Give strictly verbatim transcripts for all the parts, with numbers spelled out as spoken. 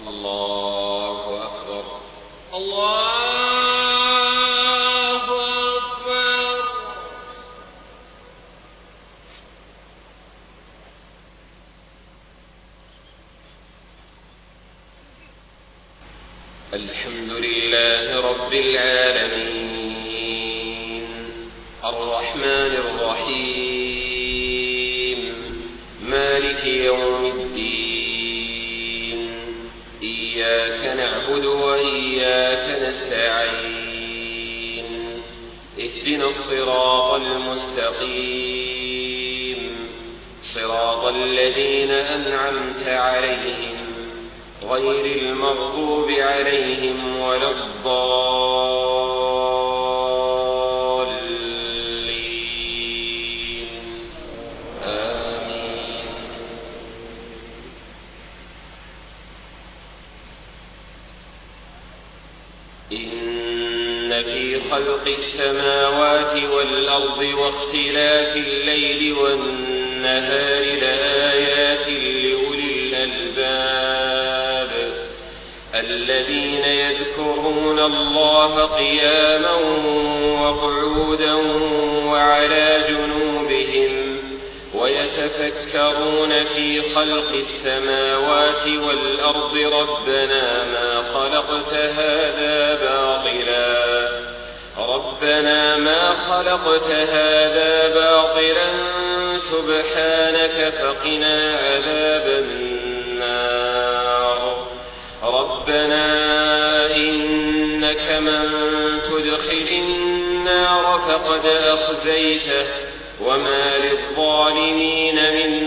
الله أكبر الله أكبر. الحمد لله رب العالمين الرحمن الرحيم مالك يوم الدين إياك نعبد وإياك نستعين اهدنا الصراط المستقيم صراط الذين أنعمت عليهم غير المغضوب عليهم ولا الضالين آمين. إن في خلق السماوات والأرض واختلاف الليل والنهار لآيات لأولي الألباب الذين يذكرون الله قياما وقعودا وعلى جنوبهم ويتفكرون في خلق السماوات والأرض ربنا ما خلقت هذا باطلا ربنا ما خلقت هذا باطلا سبحانك فقنا عذاب النار ربنا إنك من تدخل النار فقد أخزيته وما للظالمين من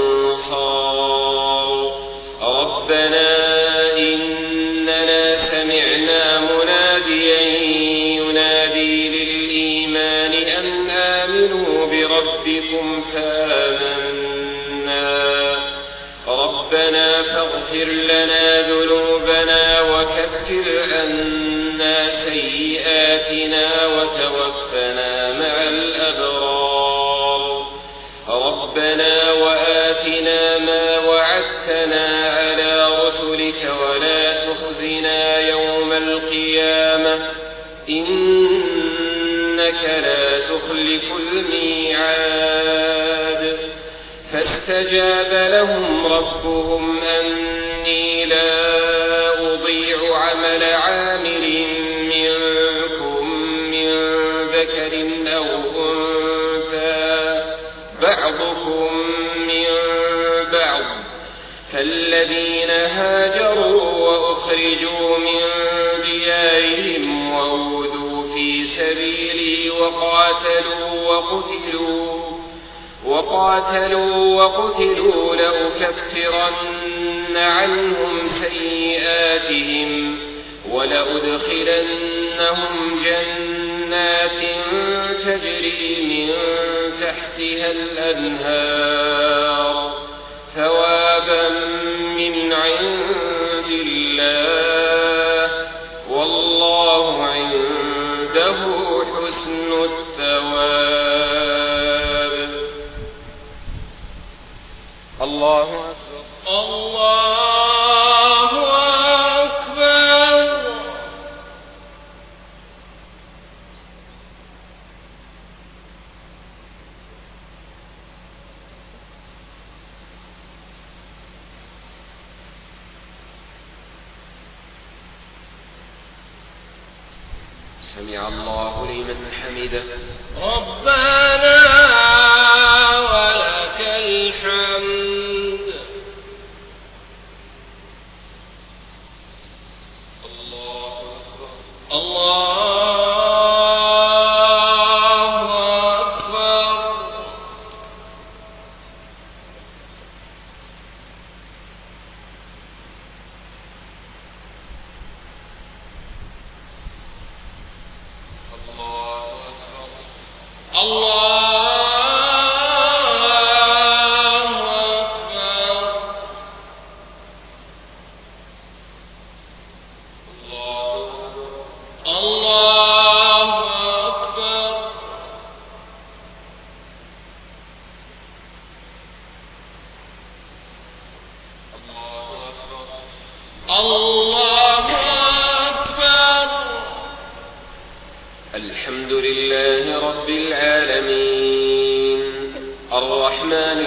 أنصار ربنا إننا سمعنا مناديا ينادي للإيمان أن آمنوا بربكم فآمنا ربنا فاغفر لنا ذنوبنا وكفر عنا سيئاتنا وتوفنا مع الأبرار ربنا وآتنا ما وعدتنا على رسلك ولا تخزنا يوم القيامة إنك لا تخلف الميعاد فاستجاب لهم ربهم أني لا أضيع عمل عامل منكم من ذكر أو أنثى بعضكم من بعض فالذين هاجروا وأخرجوا من ديارهم وأوذوا في سبيلي وقاتلوا وقتلوا وقاتلوا وقتلوا لأكفرن عنهم سيئاتهم ولأدخلنهم جنات تجري من تحتها الأنهار ثوابا من عند الله والله عنده حسن الثواب. الله أكبر الله أكبر. سمع الله لمن حمده ربنا ولك الحمد. الله أكبر الله أكبر. الله أكبر الله الحمد لله رب العالمين الرحمن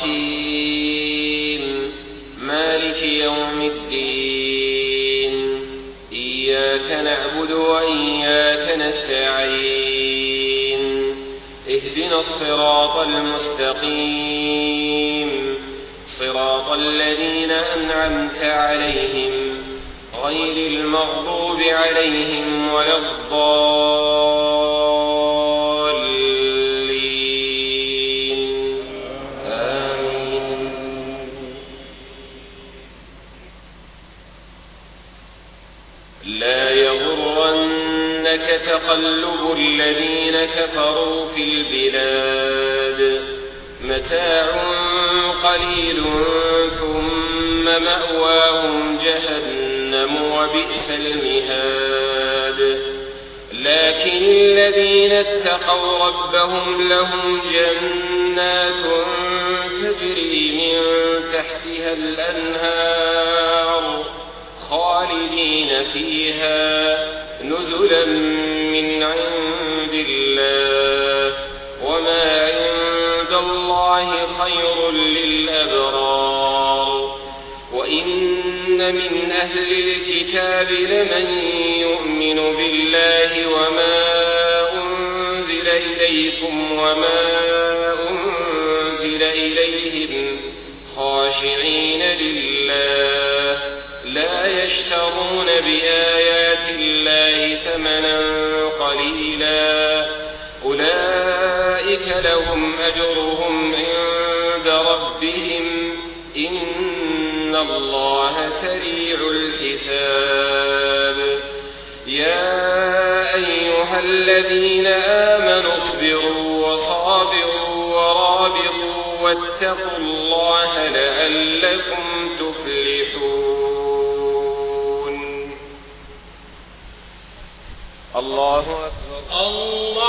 الرحيم مالك يوم الدين إياك نعبد وإياك نستعين اهدنا الصراط المستقيم صراط الذين أنعمت عليهم غير المغضوب عليهم ولا الضالين آمين. لا يغرنك تقلب الذين كفروا في البلاد متاع قليل ثم مأواهم جهنم وبئس المهاد. لكن الذين اتقوا ربهم لهم جنات تجري من تحتها الأنهار خالدين فيها نزلا من عند الله وما عند الله خير للأبرار. وإن من أهل الكتاب لمن يؤمن بالله وما أنزل إليكم وما أنزل إليهم خاشعين لله لا يشترون بآيات الله ثمنا قليلا أولئك لهم أجرهم عند ربهم إن الله سريع الحساب. يا أيها الذين آمنوا اصبروا وصابروا ورابطوا واتقوا الله لعلكم تفلحون. الله أكبر. الله